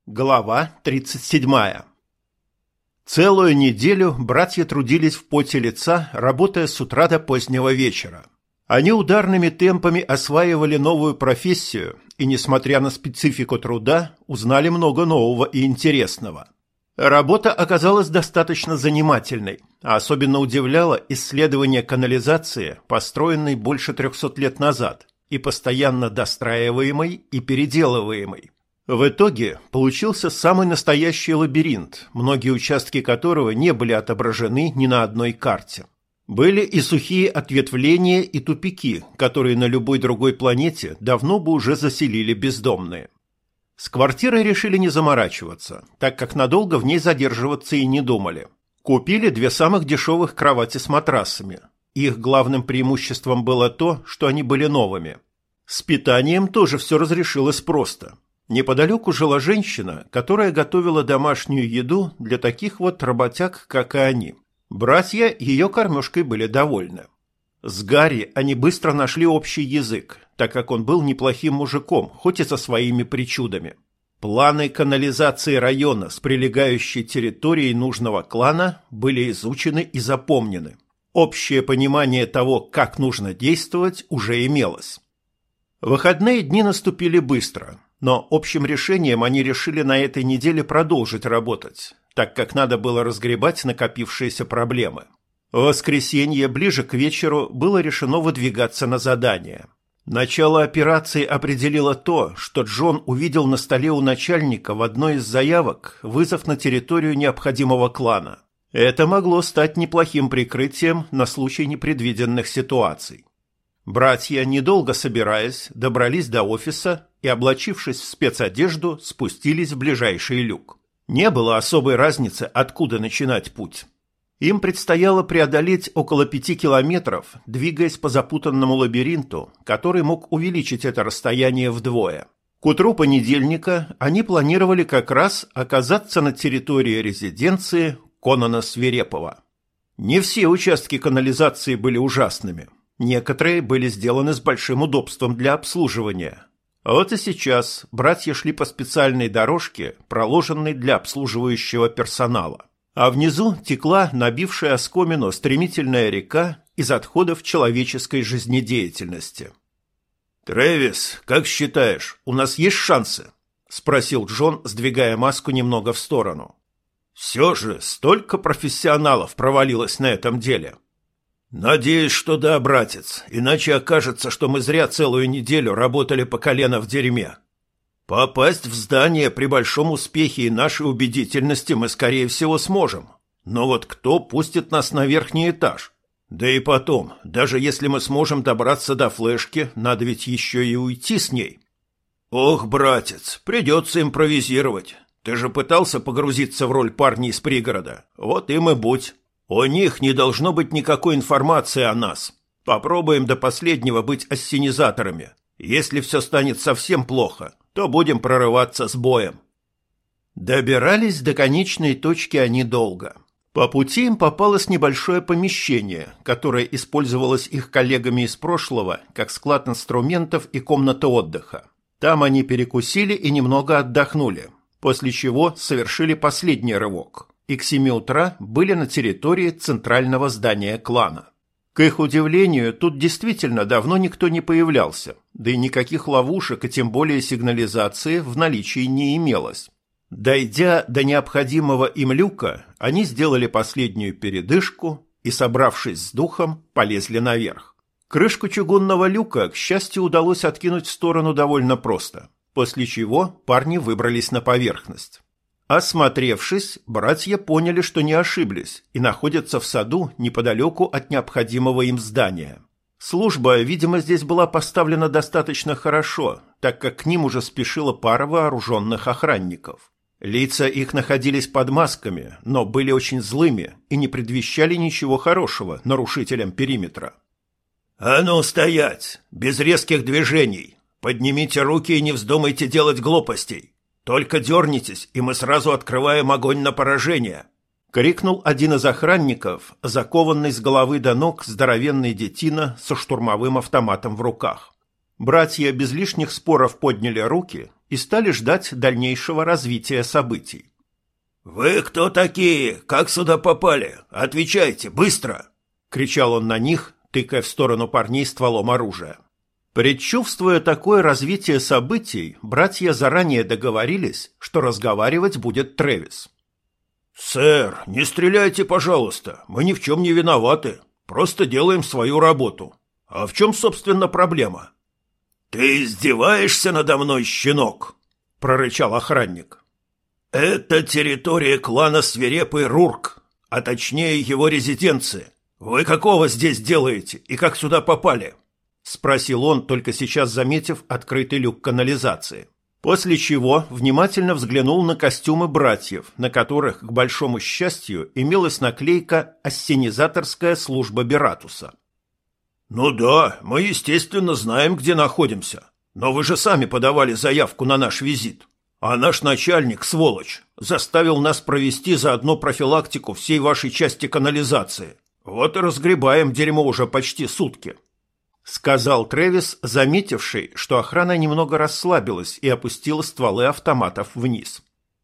Глава 37. Целую неделю братья трудились в поте лица, работая с утра до позднего вечера. Они ударными темпами осваивали новую профессию и, несмотря на специфику труда, узнали много нового и интересного. Работа оказалась достаточно занимательной, а особенно удивляло исследование канализации, построенной больше 300 лет назад и постоянно достраиваемой и переделываемой. В итоге получился самый настоящий лабиринт, многие участки которого не были отображены ни на одной карте. Были и сухие ответвления и тупики, которые на любой другой планете давно бы уже заселили бездомные. С квартирой решили не заморачиваться, так как надолго в ней задерживаться и не думали. Купили 2 самых дешевых кровати с матрасами. Их главным преимуществом было то, что они были новыми. С питанием тоже все разрешилось просто. Неподалеку жила женщина, которая готовила домашнюю еду для таких вот работяг, как и они. Братья ее кормежкой были довольны. С Гарри они быстро нашли общий язык, так как он был неплохим мужиком, хоть и со своими причудами. Планы канализации района с прилегающей территорией нужного клана были изучены и запомнены. Общее понимание того, как нужно действовать, уже имелось. Выходные дни наступили быстро. Но общим решением они решили на этой неделе продолжить работать, так как надо было разгребать накопившиеся проблемы. В воскресенье, ближе к вечеру, было решено выдвигаться на задание. Начало операции определило то, что Джон увидел на столе у начальника в одной из заявок вызов на территорию необходимого клана. Это могло стать неплохим прикрытием на случай непредвиденных ситуаций. Братья, недолго собираясь, добрались до офиса и, облачившись в спецодежду, спустились в ближайший люк. Не было особой разницы, откуда начинать путь. Им предстояло преодолеть около 5 километров, двигаясь по запутанному лабиринту, который мог увеличить это расстояние вдвое. К утру понедельника они планировали как раз оказаться на территории резиденции Конана Свирепого. Не все участки канализации были ужасными. Некоторые были сделаны с большим удобством для обслуживания. Вот и сейчас братья шли по специальной дорожке, проложенной для обслуживающего персонала. А внизу текла набившая оскомину стремительная река из отходов человеческой жизнедеятельности. «Трэвис, как считаешь, у нас есть шансы?» – спросил Джон, сдвигая маску немного в сторону. «Все же столько профессионалов провалилось на этом деле». «Надеюсь, что да, братец, иначе окажется, что мы зря целую неделю работали по колено в дерьме. Попасть в здание при большом успехе и нашей убедительности мы, скорее всего, сможем. Но вот кто пустит нас на верхний этаж? Да и потом, даже если мы сможем добраться до флешки, надо ведь еще и уйти с ней». «Ох, братец, придется импровизировать. Ты же пытался погрузиться в роль парня из пригорода. Вот им и будь. У них не должно быть никакой информации о нас. Попробуем до последнего быть ассенизаторами. Если все станет совсем плохо, то будем прорываться с боем». Добирались до конечной точки они долго. По пути им попалось небольшое помещение, которое использовалось их коллегами из прошлого как склад инструментов и комната отдыха. Там они перекусили и немного отдохнули, после чего совершили последний рывок. И к 7 утра были на территории центрального здания клана. К их удивлению, тут действительно давно никто не появлялся, да и никаких ловушек и тем более сигнализации в наличии не имелось. Дойдя до необходимого им люка, они сделали последнюю передышку и, собравшись с духом, полезли наверх. Крышку чугунного люка, к счастью, удалось откинуть в сторону довольно просто, после чего парни выбрались на поверхность. Осмотревшись, братья поняли, что не ошиблись и находятся в саду неподалеку от необходимого им здания. Служба, видимо, здесь была поставлена достаточно хорошо, так как к ним уже спешила пара вооруженных охранников. Лица их находились под масками, но были очень злыми и не предвещали ничего хорошего нарушителям периметра. «А ну, стоять! Без резких движений! Поднимите руки и не вздумайте делать глупостей! Только дернитесь, и мы сразу открываем огонь на поражение!» — крикнул один из охранников, закованный с головы до ног здоровенный детина со штурмовым автоматом в руках. Братья без лишних споров подняли руки и стали ждать дальнейшего развития событий. «Вы кто такие? Как сюда попали? Отвечайте, быстро!» — кричал он на них, тыкая в сторону парней стволом оружия. Предчувствуя такое развитие событий, братья заранее договорились, что разговаривать будет Трэвис. «Сэр, не стреляйте, пожалуйста, мы ни в чем не виноваты, просто делаем свою работу. А в чем, собственно, проблема?» «Ты издеваешься надо мной, щенок?» — прорычал охранник. «Это территория клана Свирепый Рурк, а точнее его резиденция. Вы какого здесь делаете и как сюда попали?» — спросил он, только сейчас заметив открытый люк канализации. После чего внимательно взглянул на костюмы братьев, на которых, к большому счастью, имелась наклейка «Ассенизаторская служба Бератуса». «Ну да, мы, естественно, знаем, где находимся. Но вы же сами подавали заявку на наш визит. А наш начальник, сволочь, заставил нас провести заодно профилактику всей вашей части канализации. Вот и разгребаем дерьмо уже почти сутки», — сказал Трэвис, заметивший, что охрана немного расслабилась и опустила стволы автоматов вниз.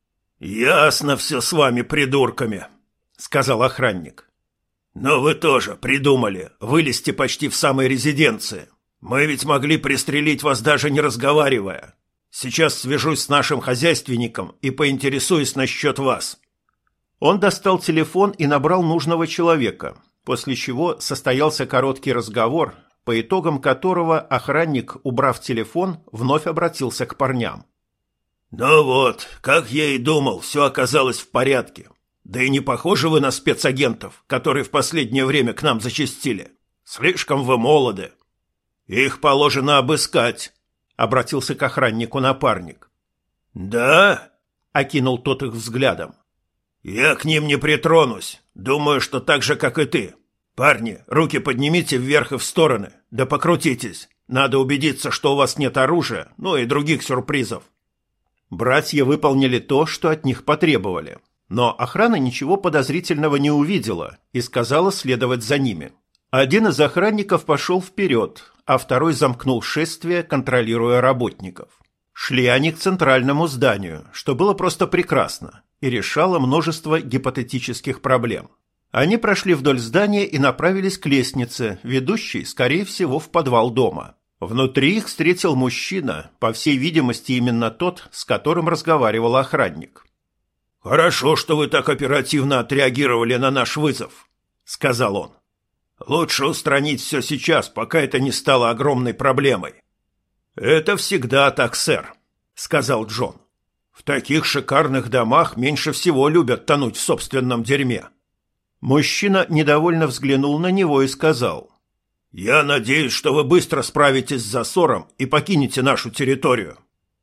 «Ясно все с вами, придурками», — сказал охранник. «Но вы тоже придумали вылезти почти в самой резиденции. Мы ведь могли пристрелить вас, даже не разговаривая. Сейчас свяжусь с нашим хозяйственником и поинтересуюсь насчет вас». Он достал телефон и набрал нужного человека, после чего состоялся короткий разговор, по итогам которого охранник, убрав телефон, вновь обратился к парням. «Ну вот, как я и думал, все оказалось в порядке. Да и не похожи вы на спецагентов, которые в последнее время к нам зачастили. Слишком вы молоды. Их положено обыскать», — обратился к охраннику напарник. «Да?» — окинул тот их взглядом. «Я к ним не притронусь. Думаю, что так же, как и ты. Парни, руки поднимите вверх и в стороны, да покрутитесь. Надо убедиться, что у вас нет оружия, ну и других сюрпризов». Братья выполнили то, что от них потребовали. Но охрана ничего подозрительного не увидела и сказала следовать за ними. Один из охранников пошел вперед, а второй замкнул шествие, контролируя работников. Шли они к центральному зданию, что было просто прекрасно и решало множество гипотетических проблем. Они прошли вдоль здания и направились к лестнице, ведущей, скорее всего, в подвал дома. Внутри их встретил мужчина, по всей видимости, именно тот, с которым разговаривал охранник. «Хорошо, что вы так оперативно отреагировали на наш вызов», — сказал он. «Лучше устранить все сейчас, пока это не стало огромной проблемой». «Это всегда так, сэр», — сказал Джон. «В таких шикарных домах меньше всего любят тонуть в собственном дерьме». Мужчина недовольно взглянул на него и сказал: «Я надеюсь, что вы быстро справитесь с засором и покинете нашу территорию».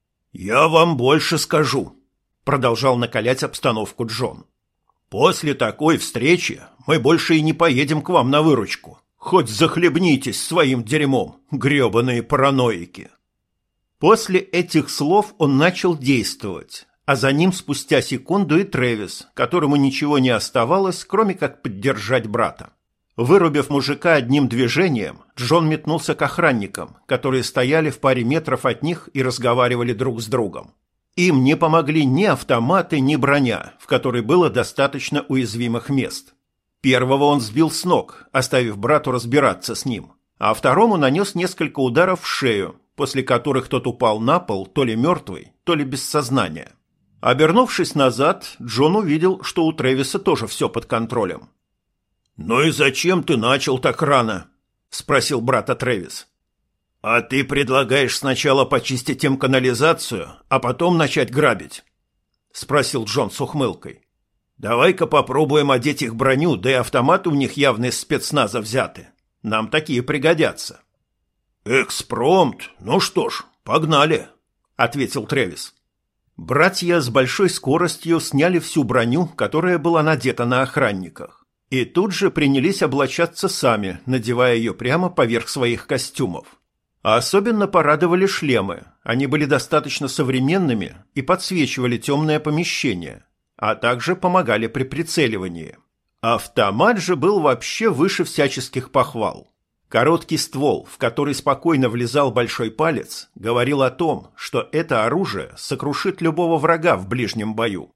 «Я вам больше скажу», — продолжал накалять обстановку Джон. «После такой встречи мы больше и не поедем к вам на выручку. Хоть захлебнитесь своим дерьмом, гребаные параноики». После этих слов он начал действовать, а за ним спустя секунду и Трэвис, которому ничего не оставалось, кроме как поддержать брата. Вырубив мужика одним движением, Джон метнулся к охранникам, которые стояли в паре метров от них и разговаривали друг с другом. Им не помогли ни автоматы, ни броня, в которой было достаточно уязвимых мест. Первого он сбил с ног, оставив брату разбираться с ним, а второму нанес несколько ударов в шею, после которых тот упал на пол, то ли мертвый, то ли без сознания. Обернувшись назад, Джон увидел, что у Трэвиса тоже все под контролем. «Ну и зачем ты начал так рано?» – спросил брата Трэвис. «А ты предлагаешь сначала почистить им канализацию, а потом начать грабить?» – спросил Джон с ухмылкой. «Давай-ка попробуем одеть их броню, да и автоматы у них явно из спецназа взяты. Нам такие пригодятся». «Экспромт? Ну что ж, погнали», – ответил Трэвис. Братья с большой скоростью сняли всю броню, которая была надета на охранниках, и тут же принялись облачаться сами, надевая ее прямо поверх своих костюмов. А особенно порадовали шлемы. Они были достаточно современными и подсвечивали темное помещение, а также помогали при прицеливании. Автомат же был вообще выше всяческих похвал. Короткий ствол, в который спокойно влезал большой палец, говорил о том, что это оружие сокрушит любого врага в ближнем бою.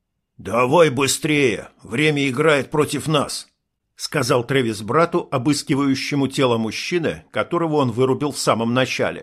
«Давай быстрее, время играет против нас», — сказал Трэвис брату, обыскивающему тело мужчины, которого он вырубил в самом начале.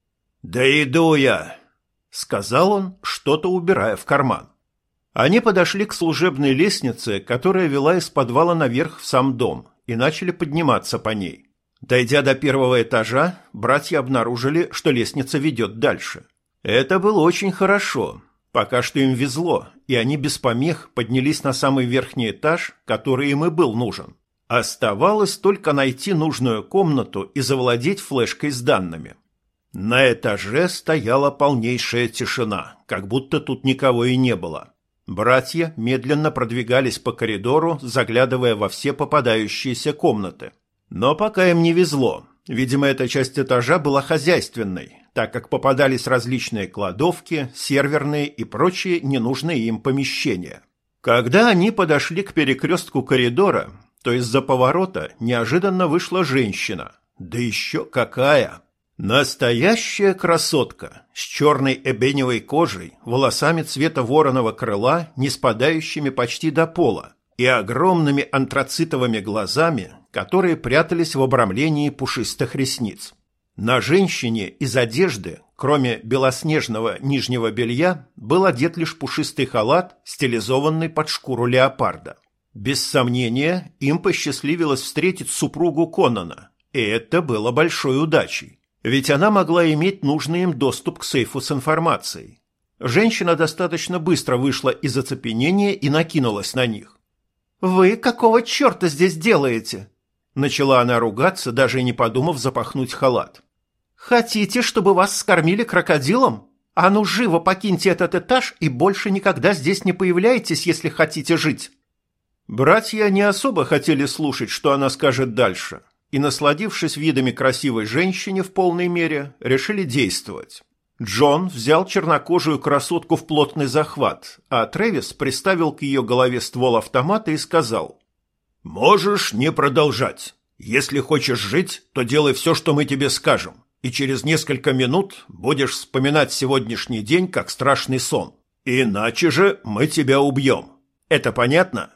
«Да иду я», — сказал он, что-то убирая в карман. Они подошли к служебной лестнице, которая вела из подвала наверх в сам дом, и начали подниматься по ней. Дойдя до первого этажа, братья обнаружили, что лестница ведет дальше. Это было очень хорошо. Пока что им везло, и они без помех поднялись на самый верхний этаж, который им и был нужен. Оставалось только найти нужную комнату и завладеть флешкой с данными. На этаже стояла полнейшая тишина, как будто тут никого и не было. Братья медленно продвигались по коридору, заглядывая во все попадающиеся комнаты. Но пока им не везло. Видимо, эта часть этажа была хозяйственной, так как попадались различные кладовки, серверные и прочие ненужные им помещения. Когда они подошли к перекрестку коридора, то из-за поворота неожиданно вышла женщина. Да еще какая! Настоящая красотка, с черной эбеневой кожей, волосами цвета вороного крыла, не спадающими почти до пола, и огромными антрацитовыми глазами, которые прятались в обрамлении пушистых ресниц. На женщине из одежды, кроме белоснежного нижнего белья, был одет лишь пушистый халат, стилизованный под шкуру леопарда. Без сомнения, им посчастливилось встретить супругу Конана, и это было большой удачей, ведь она могла иметь нужный им доступ к сейфу с информацией. Женщина достаточно быстро вышла из оцепенения и накинулась на них. «Вы какого черта здесь делаете?» Начала она ругаться, даже не подумав запахнуть халат. «Хотите, чтобы вас скормили крокодилом? А ну живо покиньте этот этаж и больше никогда здесь не появляйтесь, если хотите жить!» Братья не особо хотели слушать, что она скажет дальше, и, насладившись видами красивой женщины в полной мере, решили действовать. Джон взял чернокожую красотку в плотный захват, а Трэвис приставил к ее голове ствол автомата и сказал: «Можешь не продолжать. Если хочешь жить, то делай все, что мы тебе скажем, и через несколько минут будешь вспоминать сегодняшний день как страшный сон. Иначе же мы тебя убьем. Это понятно?»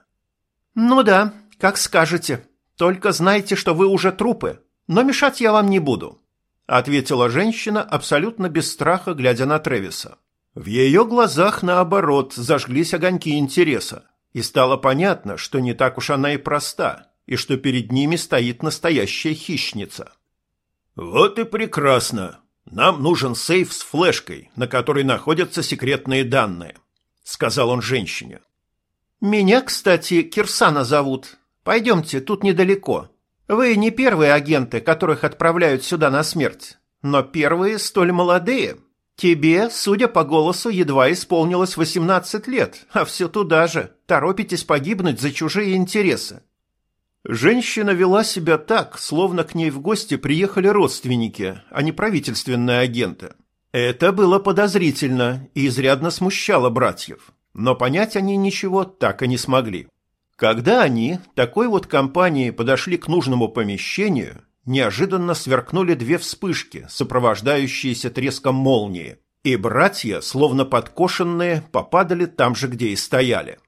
«Ну да, как скажете. Только знайте, что вы уже трупы, но мешать я вам не буду», — ответила женщина абсолютно без страха, глядя на Трэвиса. В ее глазах, наоборот, зажглись огоньки интереса, и стало понятно, что не так уж она и проста, и что перед ними стоит настоящая хищница. «Вот и прекрасно. Нам нужен сейф с флешкой, на которой находятся секретные данные», — сказал он женщине. «Меня, кстати, Кирсана зовут. Пойдемте, тут недалеко. Вы не первые агенты, которых отправляют сюда на смерть, но первые столь молодые. Тебе, судя по голосу, едва исполнилось 18 лет, а все туда же. Торопитесь погибнуть за чужие интересы». Женщина вела себя так, словно к ней в гости приехали родственники, а не правительственные агенты. Это было подозрительно и изрядно смущало братьев, но понять они ничего так и не смогли. Когда они, такой вот компанией, подошли к нужному помещению, неожиданно сверкнули две вспышки, сопровождающиеся треском молнии, и братья, словно подкошенные, попадали там же, где и стояли.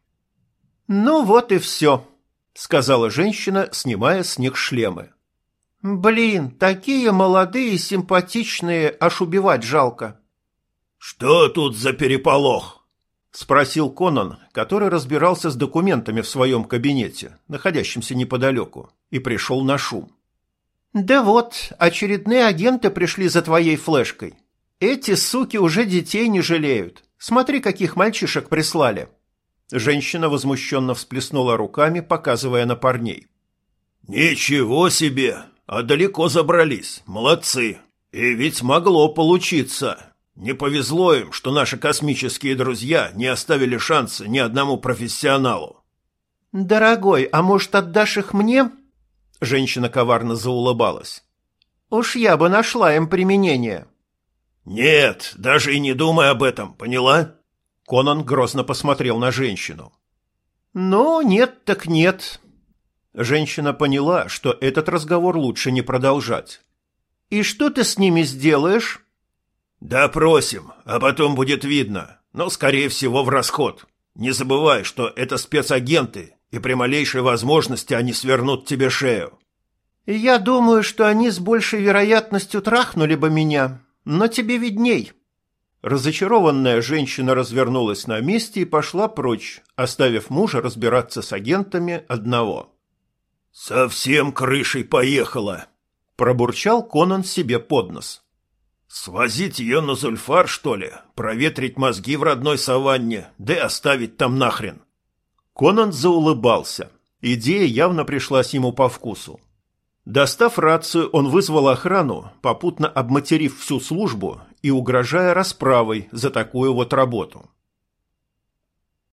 «Ну вот и все», — сказала женщина, снимая с них шлемы. «Блин, такие молодые и симпатичные, аж убивать жалко». «Что тут за переполох?» — спросил Конан, который разбирался с документами в своем кабинете, находящемся неподалеку, и пришел на шум. «Да вот, очередные агенты пришли за твоей флешкой. Эти суки уже детей не жалеют. Смотри, каких мальчишек прислали». Женщина возмущенно всплеснула руками, показывая на парней. «Ничего себе! А далеко забрались. Молодцы! И ведь могло получиться. Не повезло им, что наши космические друзья не оставили шанса ни одному профессионалу». «Дорогой, а может, отдашь их мне?» Женщина коварно заулыбалась. «Уж я бы нашла им применение». «Нет, даже и не думай об этом, поняла?» Конан грозно посмотрел на женщину. «Ну, нет так нет». Женщина поняла, что этот разговор лучше не продолжать. «И что ты с ними сделаешь?» «Допросим, а потом будет видно, но, скорее всего, в расход. Не забывай, что это спецагенты, и при малейшей возможности они свернут тебе шею». «Я думаю, что они с большей вероятностью трахнули бы меня, но тебе видней». Разочарованная женщина развернулась на месте и пошла прочь, оставив мужа разбираться с агентами одного. «Совсем крышей поехала», — пробурчал Конан себе под нос. «Свозить ее на Зульфар, что ли? Проветрить мозги в родной саванне, да и оставить там нахрен». Конан заулыбался. Идея явно пришлась ему по вкусу. Достав рацию, он вызвал охрану, попутно обматерив всю службу и угрожая расправой за такую вот работу.